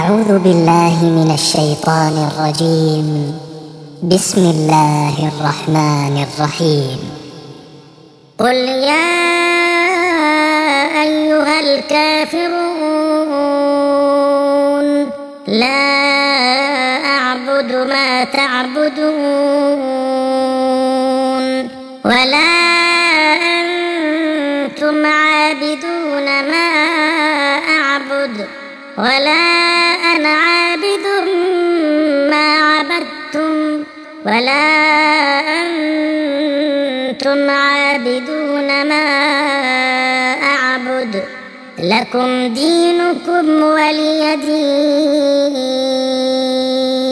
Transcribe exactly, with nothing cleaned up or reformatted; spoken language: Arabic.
أعوذ بالله من الشيطان الرجيم. بسم الله الرحمن الرحيم. قل يا أيها الكافرون لا أعبد ما تعبدون ولا أنتم عابدون ما أعبد ولا أنا عابد ما عبدتم ولا أنتم عابدون ما أعبد لكم دينكم ولي دين.